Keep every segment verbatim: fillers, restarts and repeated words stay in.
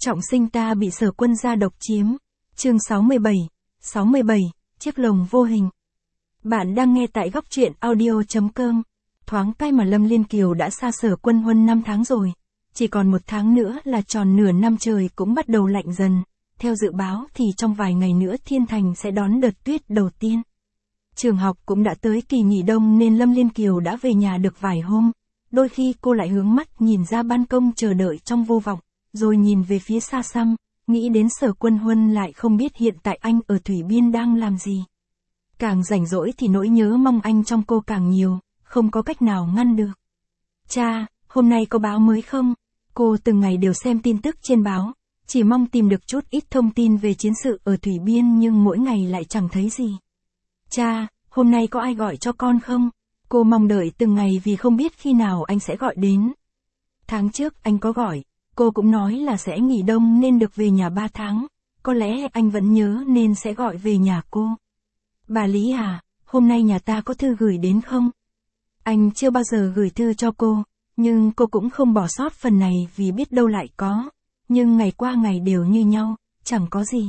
Trọng sinh ta bị Sở Quân gia độc chiếm. Chương sáu mươi bảy. sáu mươi bảy, chiếc lồng vô hình. Bạn đang nghe tại góc truyện audio chấm com. Thoáng cái mà Lâm Liên Kiều đã xa Sở Quân Huân năm tháng rồi. Chỉ còn một tháng nữa là tròn nửa năm, trời cũng bắt đầu lạnh dần. Theo dự báo thì trong vài ngày nữa Thiên Thành sẽ đón đợt tuyết đầu tiên. Trường học cũng đã tới kỳ nghỉ đông nên Lâm Liên Kiều đã về nhà được vài hôm. Đôi khi cô lại hướng mắt nhìn ra ban công chờ đợi trong vô vọng, rồi nhìn về phía xa xăm, nghĩ đến Sở Quân Huân lại không biết hiện tại anh ở Thủy Biên đang làm gì. Càng rảnh rỗi thì nỗi nhớ mong anh trong cô càng nhiều, không có cách nào ngăn được. Cha, hôm nay có báo mới không? Cô từng ngày đều xem tin tức trên báo, chỉ mong tìm được chút ít thông tin về chiến sự ở Thủy Biên nhưng mỗi ngày lại chẳng thấy gì. Cha, hôm nay có ai gọi cho con không? Cô mong đợi từng ngày vì không biết khi nào anh sẽ gọi đến. Tháng trước anh có gọi, cô cũng nói là sẽ nghỉ đông nên được về nhà ba tháng, có lẽ anh vẫn nhớ nên sẽ gọi về nhà cô. Bà Lý à, hôm nay nhà ta có thư gửi đến không? Anh chưa bao giờ gửi thư cho cô, nhưng cô cũng không bỏ sót phần này vì biết đâu lại có, nhưng ngày qua ngày đều như nhau, chẳng có gì.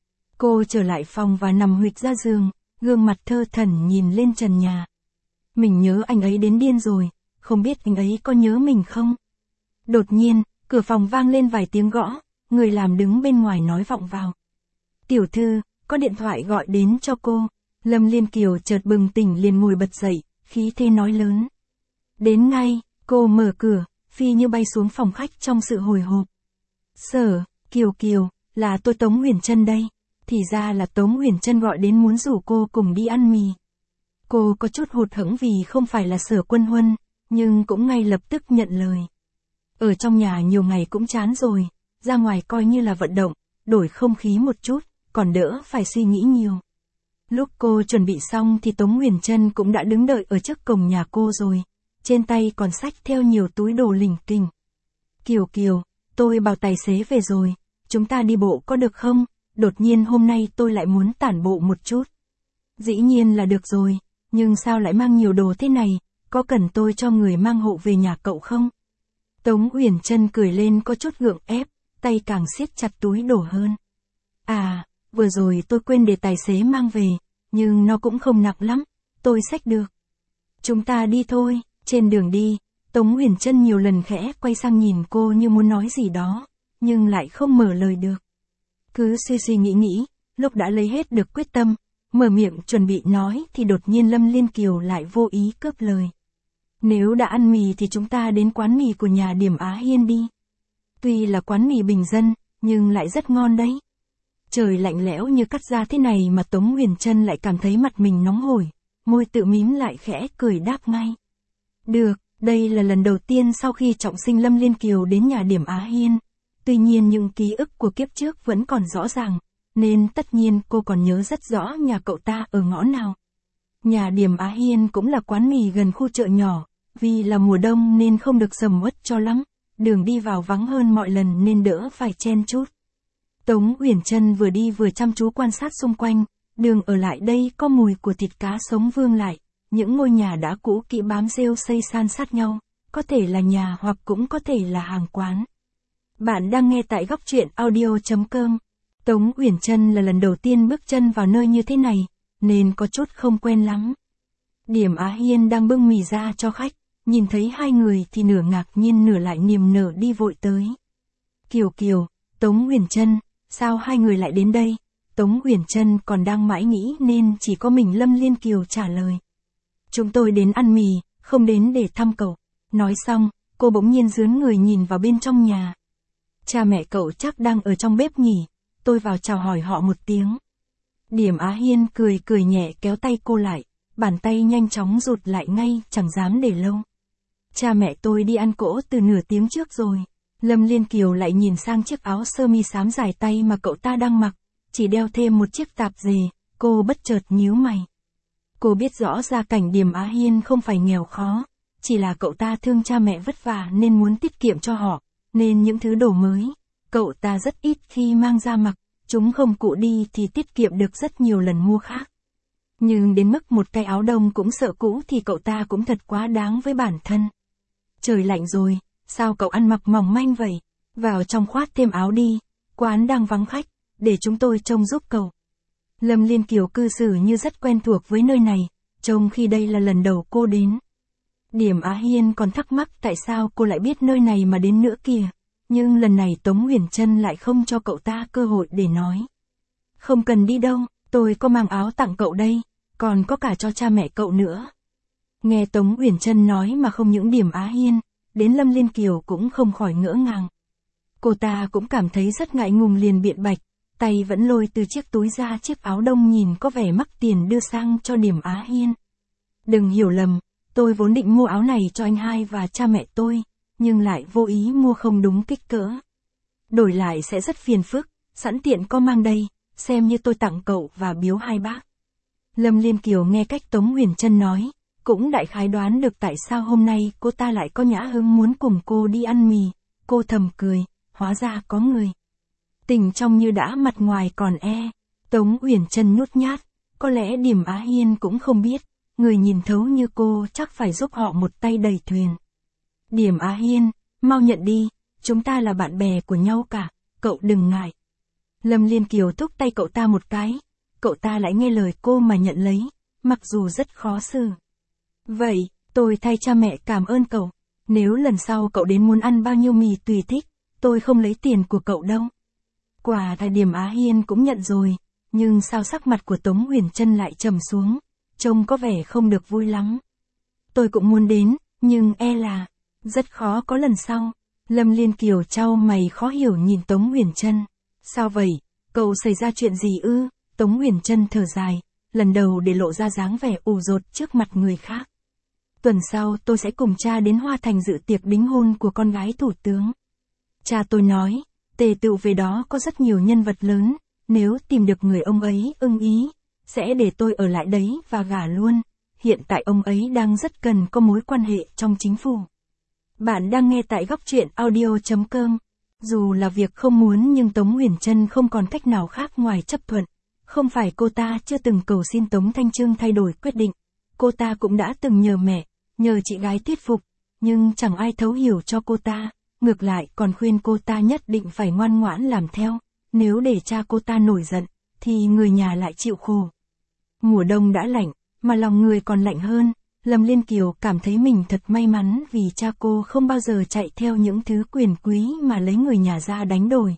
Cô trở lại phòng và nằm huỵch ra giường, gương mặt thơ thẩn nhìn lên trần nhà. Mình nhớ anh ấy đến điên rồi, không biết anh ấy có nhớ mình không? Đột nhiên, cửa phòng vang lên vài tiếng gõ, người làm đứng bên ngoài nói vọng vào. Tiểu thư, có điện thoại gọi đến cho cô. Lâm Liên Kiều chợt bừng tỉnh liền ngồi bật dậy, khí thế nói lớn. Đến ngay, cô mở cửa, phi như bay xuống phòng khách trong sự hồi hộp. Sở, Kiều Kiều, là tôi Tống Huyền Trân đây. Thì ra là Tống Huyền Trân gọi đến muốn rủ cô cùng đi ăn mì. Cô có chút hụt hẫng vì không phải là Sở Quân Huân, nhưng cũng ngay lập tức nhận lời. Ở trong nhà nhiều ngày cũng chán rồi, ra ngoài coi như là vận động, đổi không khí một chút, còn đỡ phải suy nghĩ nhiều. Lúc cô chuẩn bị xong thì Tống Huyền Trân cũng đã đứng đợi ở trước cổng nhà cô rồi, trên tay còn xách theo nhiều túi đồ lỉnh kỉnh. Kiều Kiều, tôi bảo tài xế về rồi, chúng ta đi bộ có được không? Đột nhiên hôm nay tôi lại muốn tản bộ một chút. Dĩ nhiên là được rồi, nhưng sao lại mang nhiều đồ thế này, có cần tôi cho người mang hộ về nhà cậu không? Tống Huyền Trân cười lên có chút gượng ép, tay càng siết chặt túi đồ hơn. À, vừa rồi tôi quên để tài xế mang về, nhưng nó cũng không nặng lắm, tôi xách được. Chúng ta đi thôi. Trên đường đi, Tống Huyền Trân nhiều lần khẽ quay sang nhìn cô như muốn nói gì đó, nhưng lại không mở lời được. Cứ suy suy nghĩ nghĩ, lúc đã lấy hết được quyết tâm, mở miệng chuẩn bị nói thì đột nhiên Lâm Liên Kiều lại vô ý cướp lời. Nếu đã ăn mì thì chúng ta đến quán mì của nhà Điểm Á Hiên đi. Tuy là quán mì bình dân, nhưng lại rất ngon đấy. Trời lạnh lẽo như cắt da thế này mà Tống Huyền Trân lại cảm thấy mặt mình nóng hổi, môi tự mím lại khẽ cười đáp ngay. Được, đây là lần đầu tiên sau khi trọng sinh Lâm Liên Kiều đến nhà Điểm Á Hiên. Tuy nhiên những ký ức của kiếp trước vẫn còn rõ ràng, nên tất nhiên cô còn nhớ rất rõ nhà cậu ta ở ngõ nào. Nhà Điểm Á Hiên cũng là quán mì gần khu chợ nhỏ, vì là mùa đông nên không được sầm uất cho lắm, đường đi vào vắng hơn mọi lần nên đỡ phải chen chút. Tống Huyền Trân vừa đi vừa chăm chú quan sát xung quanh, đường ở lại đây có mùi của thịt cá sống vương lại, những ngôi nhà đã cũ kỹ bám rêu xây san sát nhau, có thể là nhà hoặc cũng có thể là hàng quán. Bạn đang nghe tại góc truyện audio chấm com. Tống Huyền Trân là lần đầu tiên bước chân vào nơi như thế này, nên có chút không quen lắm. Điểm Á Hiên đang bưng mì ra cho khách, nhìn thấy hai người thì nửa ngạc nhiên nửa lại niềm nở đi vội tới. Kiều Kiều, Tống Huyền Trân, sao hai người lại đến đây? Tống Huyền Trân còn đang mãi nghĩ nên chỉ có mình Lâm Liên Kiều trả lời. Chúng tôi đến ăn mì, không đến để thăm cậu. Nói xong, cô bỗng nhiên dướn người nhìn vào bên trong nhà. Cha mẹ cậu chắc đang ở trong bếp nhỉ, tôi vào chào hỏi họ một tiếng. Điểm Á Hiên cười cười nhẹ kéo tay cô lại, bàn tay nhanh chóng rụt lại ngay, chẳng dám để lâu. Cha mẹ tôi đi ăn cỗ từ nửa tiếng trước rồi. Lâm Liên Kiều lại nhìn sang chiếc áo sơ mi xám dài tay mà cậu ta đang mặc, chỉ đeo thêm một chiếc tạp dề, cô bất chợt nhíu mày. Cô biết rõ gia cảnh Điểm Á Hiên không phải nghèo khó, chỉ là cậu ta thương cha mẹ vất vả nên muốn tiết kiệm cho họ, nên những thứ đồ mới, cậu ta rất ít khi mang ra mặc, chúng không cụ đi thì tiết kiệm được rất nhiều lần mua khác. Nhưng đến mức một cái áo đông cũng sợ cũ thì cậu ta cũng thật quá đáng với bản thân. Trời lạnh rồi, sao cậu ăn mặc mỏng manh vậy? Vào trong khoác thêm áo đi, quán đang vắng khách, để chúng tôi trông giúp cậu. Lâm Liên Kiều cư xử như rất quen thuộc với nơi này, trông khi đây là lần đầu cô đến. Điểm Á Hiên còn thắc mắc tại sao cô lại biết nơi này mà đến nữa kìa, nhưng lần này Tống Huyền Trân lại không cho cậu ta cơ hội để nói. Không cần đi đâu, tôi có mang áo tặng cậu đây, còn có cả cho cha mẹ cậu nữa. Nghe Tống Huyền Trân nói mà không những Điểm Á Hiên, đến Lâm Liên Kiều cũng không khỏi ngỡ ngàng. Cô ta cũng cảm thấy rất ngại ngùng liền biện bạch, tay vẫn lôi từ chiếc túi ra chiếc áo đông nhìn có vẻ mắc tiền đưa sang cho Điểm Á Hiên. Đừng hiểu lầm, tôi vốn định mua áo này cho anh hai và cha mẹ tôi, nhưng lại vô ý mua không đúng kích cỡ. Đổi lại sẽ rất phiền phức, sẵn tiện có mang đây, xem như tôi tặng cậu và biếu hai bác. Lâm Liên Kiều nghe cách Tống Huyền Trân nói, cũng đại khái đoán được tại sao hôm nay cô ta lại có nhã hứng muốn cùng cô đi ăn mì, cô thầm cười, hóa ra có người. Tình trong như đã mặt ngoài còn e, Tống Huyền Trân nhút nhát, có lẽ Điểm Á Hiên cũng không biết, người nhìn thấu như cô chắc phải giúp họ một tay đẩy thuyền. Điểm Á Hiên, mau nhận đi, chúng ta là bạn bè của nhau cả, cậu đừng ngại. Lâm Liên Kiều thúc tay cậu ta một cái, cậu ta lại nghe lời cô mà nhận lấy, mặc dù rất khó xử. Vậy, tôi thay cha mẹ cảm ơn cậu, nếu lần sau cậu đến muốn ăn bao nhiêu mì tùy thích, tôi không lấy tiền của cậu đâu. Quả tại Điểm Á Hiên cũng nhận rồi, nhưng sao sắc mặt của Tống Huyền Trân lại trầm xuống, trông có vẻ không được vui lắm. Tôi cũng muốn đến, nhưng e là, rất khó có lần sau. Lâm Liên Kiều chau mày khó hiểu nhìn Tống Huyền Trân. Sao vậy, cậu xảy ra chuyện gì ư? Tống Huyền Trân thở dài, lần đầu để lộ ra dáng vẻ ủ rột trước mặt người khác. Tuần sau tôi sẽ cùng cha đến Hoa Thành dự tiệc đính hôn của con gái thủ tướng. Cha tôi nói, tề tựu về đó có rất nhiều nhân vật lớn, nếu tìm được người ông ấy ưng ý, sẽ để tôi ở lại đấy và gả luôn. Hiện tại ông ấy đang rất cần có mối quan hệ trong chính phủ. Bạn đang nghe tại góc truyện audio chấm com. Dù là việc không muốn nhưng Tống Huyền Trân không còn cách nào khác ngoài chấp thuận. Không phải cô ta chưa từng cầu xin Tống Thanh Trương thay đổi quyết định. Cô ta cũng đã từng nhờ mẹ, nhờ chị gái thuyết phục, nhưng chẳng ai thấu hiểu cho cô ta. Ngược lại còn khuyên cô ta nhất định phải ngoan ngoãn làm theo. Nếu để cha cô ta nổi giận, thì người nhà lại chịu khổ. Mùa đông đã lạnh, mà lòng người còn lạnh hơn. Lâm Liên Kiều cảm thấy mình thật may mắn vì cha cô không bao giờ chạy theo những thứ quyền quý mà lấy người nhà ra đánh đổi.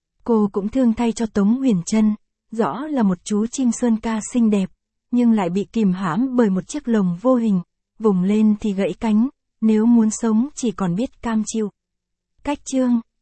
Cô cũng thương thay cho Tống Huyền Trân, rõ là một chú chim sơn ca xinh đẹp, nhưng lại bị kìm hãm bởi một chiếc lồng vô hình, vùng lên thì gãy cánh, nếu muốn sống chỉ còn biết cam chịu. Cách chương